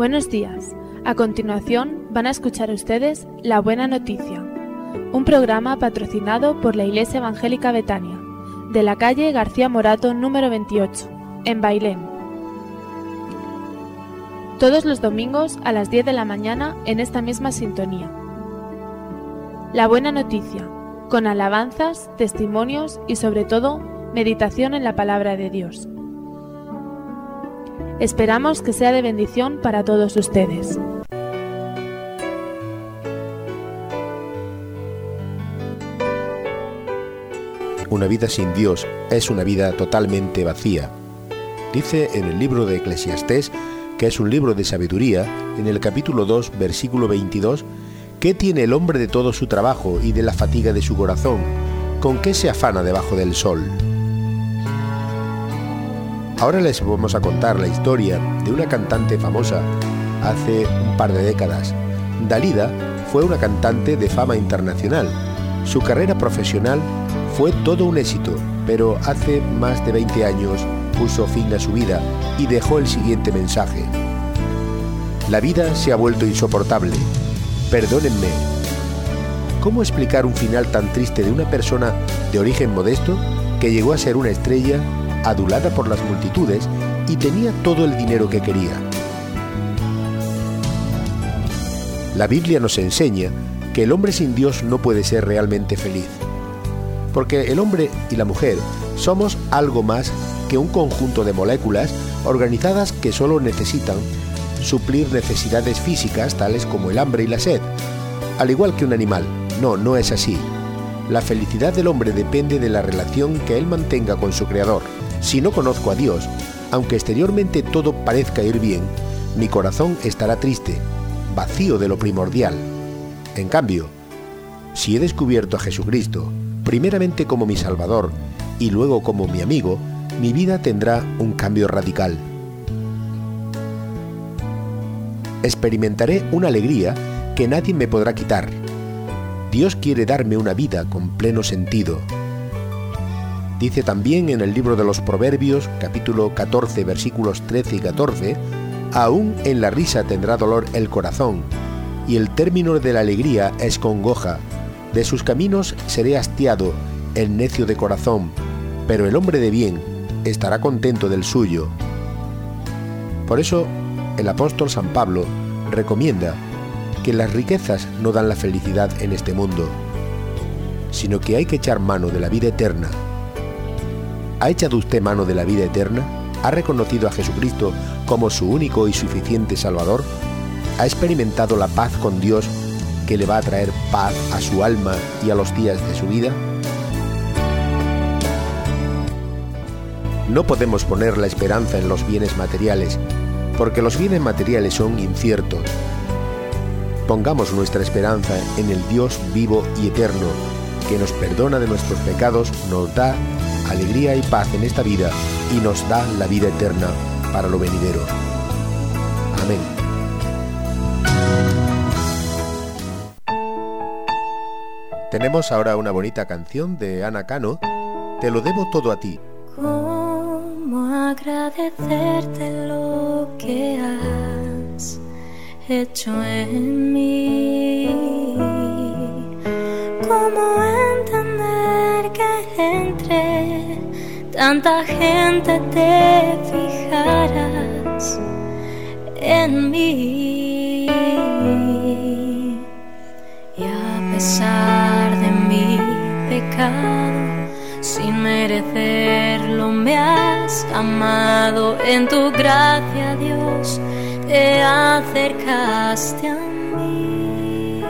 Buenos días. A continuación van a escuchar ustedes La Buena Noticia, un programa patrocinado por la Iglesia Evangélica Betania, de la calle García Morato número 28, en Bailén. Todos los domingos a las 10 de la mañana en esta misma sintonía. La Buena Noticia, con alabanzas, testimonios y sobre todo, meditación en la Palabra de Dios. Esperamos que sea de bendición para todos ustedes. Una vida sin Dios es una vida totalmente vacía. Dice en el libro de Eclesiastés, que es un libro de sabiduría, en el capítulo 2, versículo 22, ¿qué tiene el hombre de todo su trabajo y de la fatiga de su corazón? ¿Con qué se afana debajo del sol? Ahora les vamos a contar la historia de una cantante famosa hace un par de décadas. Dalida fue una cantante de fama internacional. Su carrera profesional fue todo un éxito, pero hace más de 20 años puso fin a su vida y dejó el siguiente mensaje: la vida se ha vuelto insoportable. Perdónenme. ¿Cómo explicar un final tan triste de una persona de origen modesto que llegó a ser una estrella, adulada por las multitudes y tenía todo el dinero que quería? La Biblia nos enseña que el hombre sin Dios no puede ser realmente feliz, porque el hombre y la mujer somos algo más que un conjunto de moléculas organizadas que solo necesitan suplir necesidades físicas tales como el hambre y la sed, al igual que un animal. No es así. La felicidad del hombre depende de la relación que él mantenga con su Creador. Si no conozco a Dios, aunque exteriormente todo parezca ir bien, mi corazón estará triste, vacío de lo primordial. En cambio, si he descubierto a Jesucristo, primeramente como mi Salvador y luego como mi amigo, mi vida tendrá un cambio radical. Experimentaré una alegría que nadie me podrá quitar. Dios quiere darme una vida con pleno sentido. Dice también en el libro de los Proverbios, capítulo 14, versículos 13 y 14, aún en la risa tendrá dolor el corazón, y el término de la alegría es congoja. De sus caminos seré hastiado, el necio de corazón, pero el hombre de bien estará contento del suyo. Por eso, el apóstol San Pablo recomienda que las riquezas no dan la felicidad en este mundo, sino que hay que echar mano de la vida eterna. ¿Ha echado usted mano de la vida eterna? ¿Ha reconocido a Jesucristo como su único y suficiente Salvador? ¿Ha experimentado la paz con Dios que le va a traer paz a su alma y a los días de su vida? No podemos poner la esperanza en los bienes materiales, porque los bienes materiales son inciertos. Pongamos nuestra esperanza en el Dios vivo y eterno, que nos perdona de nuestros pecados, nos da alegría y paz en esta vida y nos da la vida eterna para lo venidero. Amén. Tenemos ahora una bonita canción de Ana Cano, Te lo debo todo a ti. ¿Cómo agradecerte lo que has hecho en mí? ¿Cómo entender que entre tanta gente te fijaras en mí? Y a pesar de mi pecado, sin merecerlo me has amado. En tu gracia, Dios, te acercaste a mí.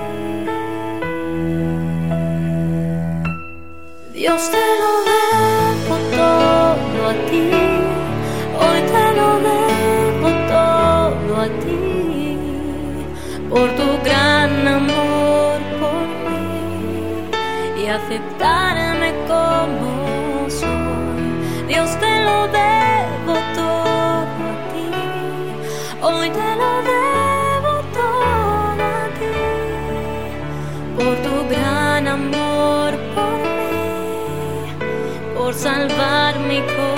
Dios, te lo debo todo a ti. Hoy te lo debo todo a ti, por tu gran amor por mí y aceptarme como soy. Dios, te lo debo todo a ti. Hoy te lo debo todo a ti, por tu gran amor por mí, por salvar mi corazón.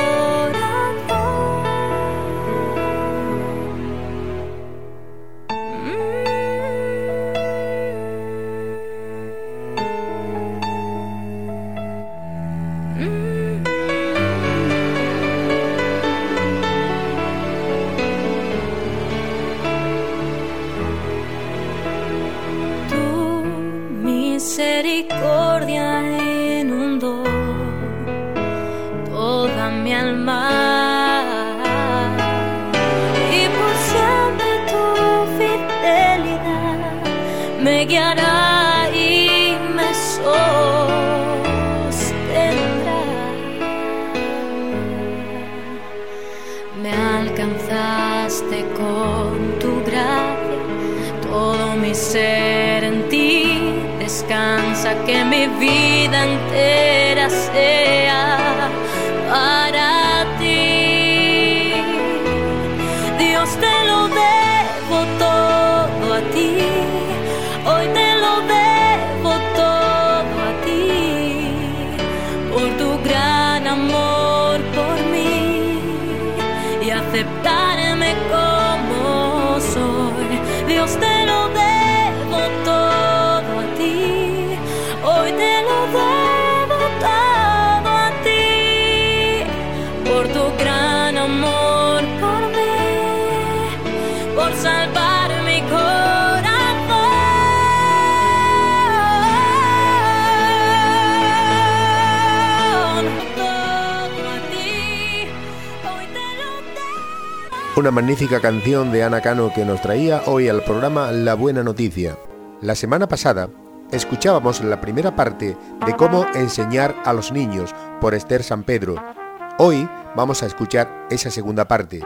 a mi alma, y por siempre tu fidelidad me guiará y me sostendrá. Me alcanzaste con tu gracia, todo mi ser en ti descansa, que mi vida entera sea para ti. Dios, te lo debo todo a ti, hoy te lo debo todo a ti, por tu gran amor por mí y aceptarme como soy. Dios, te lo debo todo a ti, hoy te lo debo todo a ti, por tu gran amor por mí, por salvar mi corazón. Todo a ti, hoy te lo debo. Una magnífica canción de Ana Cano que nos traía hoy al programa La Buena Noticia. La semana pasada escuchábamos la primera parte de Cómo enseñar a los niños por Esther San Pedro. Hoy vamos a escuchar esa segunda parte.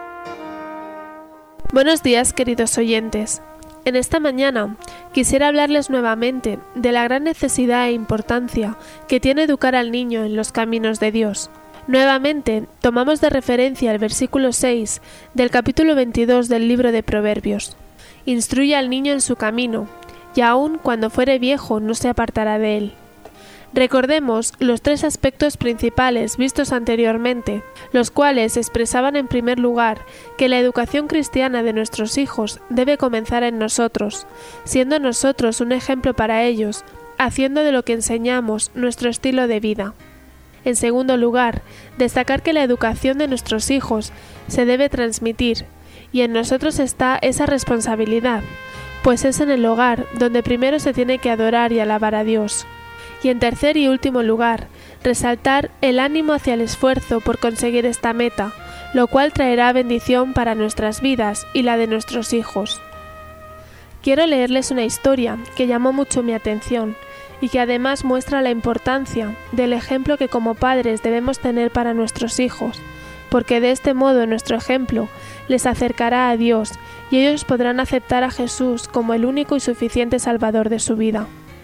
Buenos días, queridos oyentes. En esta mañana quisiera hablarles nuevamente de la gran necesidad e importancia que tiene educar al niño en los caminos de Dios. Nuevamente tomamos de referencia el versículo 6 del capítulo 22 del libro de Proverbios. Instruye al niño en su camino, y aun cuando fuere viejo no se apartará de él. Recordemos los tres aspectos principales vistos anteriormente, los cuales expresaban en primer lugar que la educación cristiana de nuestros hijos debe comenzar en nosotros, siendo nosotros un ejemplo para ellos, haciendo de lo que enseñamos nuestro estilo de vida. En segundo lugar, destacar que la educación de nuestros hijos se debe transmitir, y en nosotros está esa responsabilidad, pues es en el hogar donde primero se tiene que adorar y alabar a Dios. Y en tercer y último lugar, resaltar el ánimo hacia el esfuerzo por conseguir esta meta, lo cual traerá bendición para nuestras vidas y la de nuestros hijos. Quiero leerles una historia que llamó mucho mi atención y que además muestra la importancia del ejemplo que como padres debemos tener para nuestros hijos, porque de este modo nuestro ejemplo les acercará a Dios y ellos podrán aceptar a Jesús como el único y suficiente Salvador de su vida.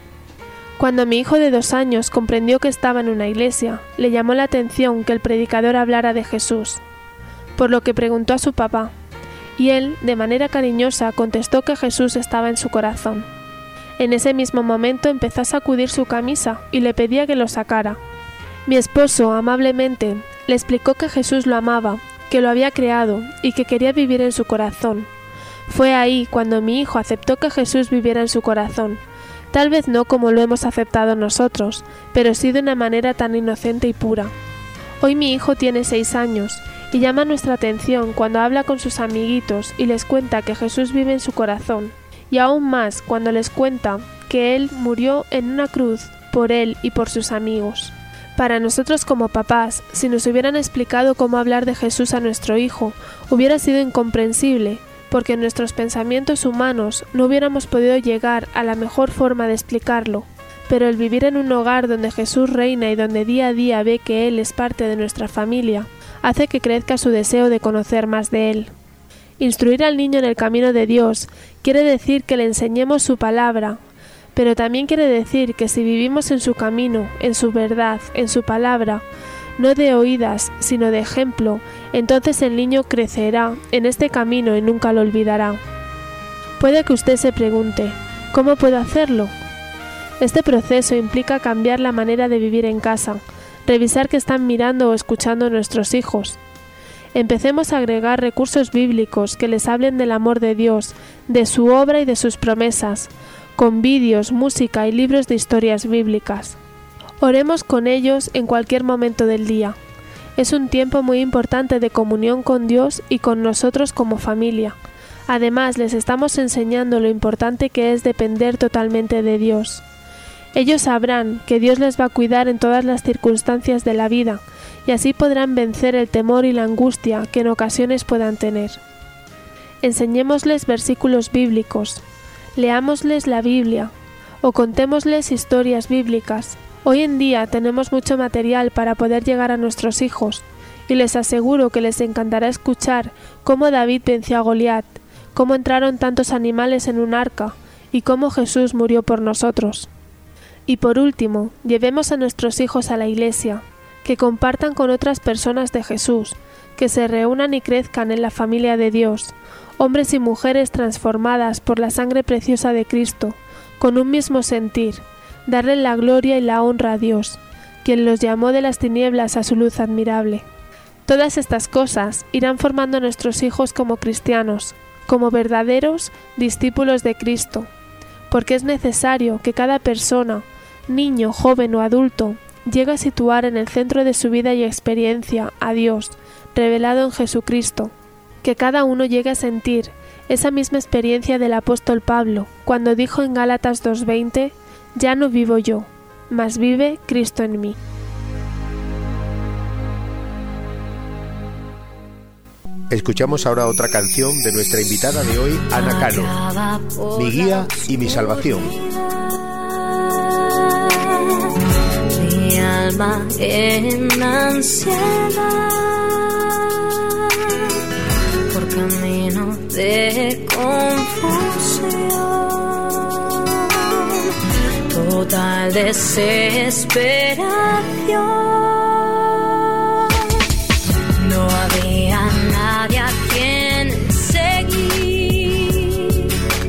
Cuando mi hijo de 2 años comprendió que estaba en una iglesia, le llamó la atención que el predicador hablara de Jesús, por lo que preguntó a su papá, y él, de manera cariñosa, contestó que Jesús estaba en su corazón. En ese mismo momento empezó a sacudir su camisa y le pedía que lo sacara. Mi esposo, amablemente, le explicó que Jesús lo amaba, que lo había creado y que quería vivir en su corazón. Fue ahí cuando mi hijo aceptó que Jesús viviera en su corazón. Tal vez no como lo hemos aceptado nosotros, pero sí de una manera tan inocente y pura. Hoy mi hijo tiene 6 años y llama nuestra atención cuando habla con sus amiguitos y les cuenta que Jesús vive en su corazón, y aún más cuando les cuenta que Él murió en una cruz por él y por sus amigos. Para nosotros como papás, si nos hubieran explicado cómo hablar de Jesús a nuestro hijo, hubiera sido incomprensible, porque en nuestros pensamientos humanos no hubiéramos podido llegar a la mejor forma de explicarlo. Pero el vivir en un hogar donde Jesús reina y donde día a día ve que Él es parte de nuestra familia, hace que crezca su deseo de conocer más de Él. Instruir al niño en el camino de Dios quiere decir que le enseñemos su palabra, pero también quiere decir que si vivimos en su camino, en su verdad, en su palabra, no de oídas, sino de ejemplo, entonces el niño crecerá en este camino y nunca lo olvidará. Puede que usted se pregunte, ¿cómo puedo hacerlo? Este proceso implica cambiar la manera de vivir en casa, revisar qué están mirando o escuchando nuestros hijos. Empecemos a agregar recursos bíblicos que les hablen del amor de Dios, de su obra y de sus promesas, con vídeos, música y libros de historias bíblicas. Oremos con ellos en cualquier momento del día. Es un tiempo muy importante de comunión con Dios y con nosotros como familia. Además, les estamos enseñando lo importante que es depender totalmente de Dios. Ellos sabrán que Dios les va a cuidar en todas las circunstancias de la vida y así podrán vencer el temor y la angustia que en ocasiones puedan tener. Enseñémosles versículos bíblicos, leámosles la Biblia o contémosles historias bíblicas. Hoy en día tenemos mucho material para poder llegar a nuestros hijos y les aseguro que les encantará escuchar cómo David venció a Goliat, cómo entraron tantos animales en un arca y cómo Jesús murió por nosotros. Y por último, llevemos a nuestros hijos a la iglesia, que compartan con otras personas de Jesús, que se reúnan y crezcan en la familia de Dios, hombres y mujeres transformadas por la sangre preciosa de Cristo, con un mismo sentir, darle la gloria y la honra a Dios, quien los llamó de las tinieblas a su luz admirable. Todas estas cosas irán formando a nuestros hijos como cristianos, como verdaderos discípulos de Cristo, porque es necesario que cada persona, niño, joven o adulto, llegue a situar en el centro de su vida y experiencia a Dios, revelado en Jesucristo, que cada uno llegue a sentir esa misma experiencia del apóstol Pablo, cuando dijo en Gálatas 2:20, «Ya no vivo yo, mas vive Cristo en mí». Escuchamos ahora otra canción de nuestra invitada de hoy, Ana Cano, Mi guía y mi salvación. Mi alma en ansiedad por camino de confusión, total desesperación. No había nadie a quien seguir,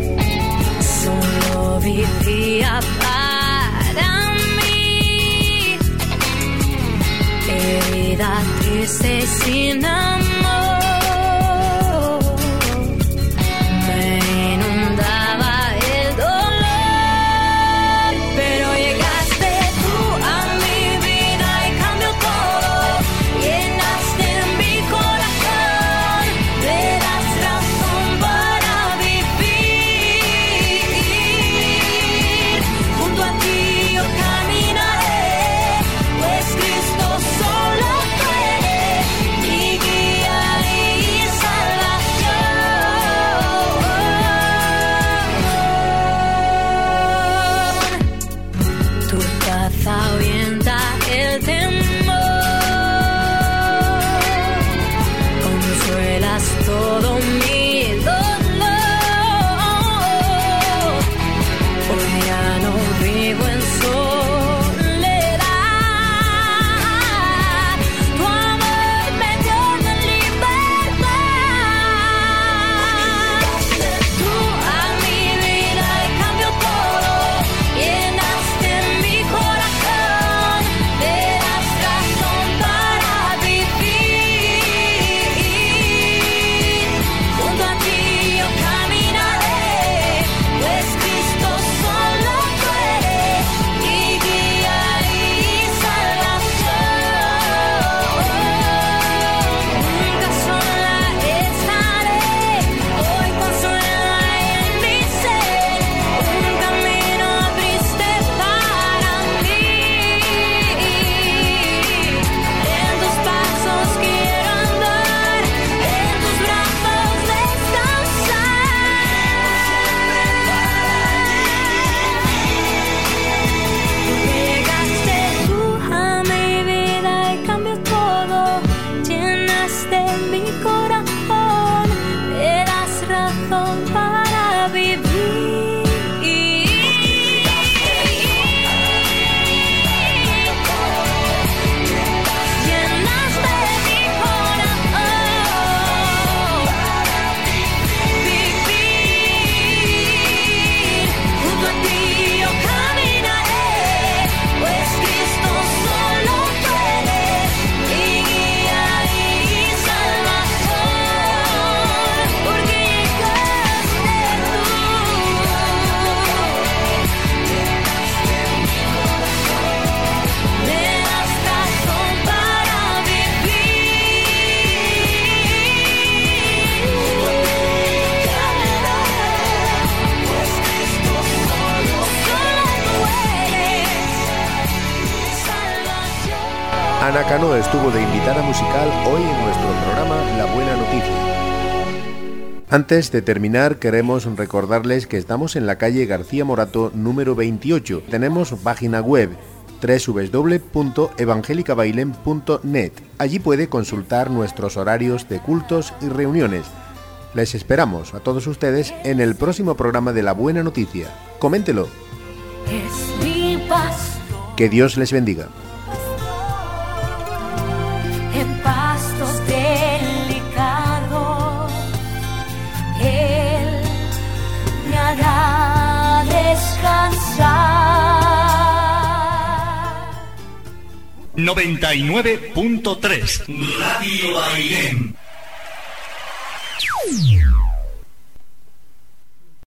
solo vivía para mí, herida, triste, sin amor, me inundaba el dolor, pero llegaste tú a mi vida y cambió todo. Llenaste mi corazón, me das razón para vivir. Junto a ti yo caminaré, pues Cristo solo puede, mi guía Sara Cano estuvo de invitada musical hoy en nuestro programa La Buena Noticia. Antes de terminar, queremos recordarles que estamos en la calle García Morato número 28. Tenemos página web www.evangelicabailen.net. Allí puede consultar nuestros horarios de cultos y reuniones. Les esperamos a todos ustedes en el próximo programa de La Buena Noticia. Coméntelo. Es mi pastor. Que Dios les bendiga. En pastos delicados, Él me hará descansar. 99.3 Radio Bailén.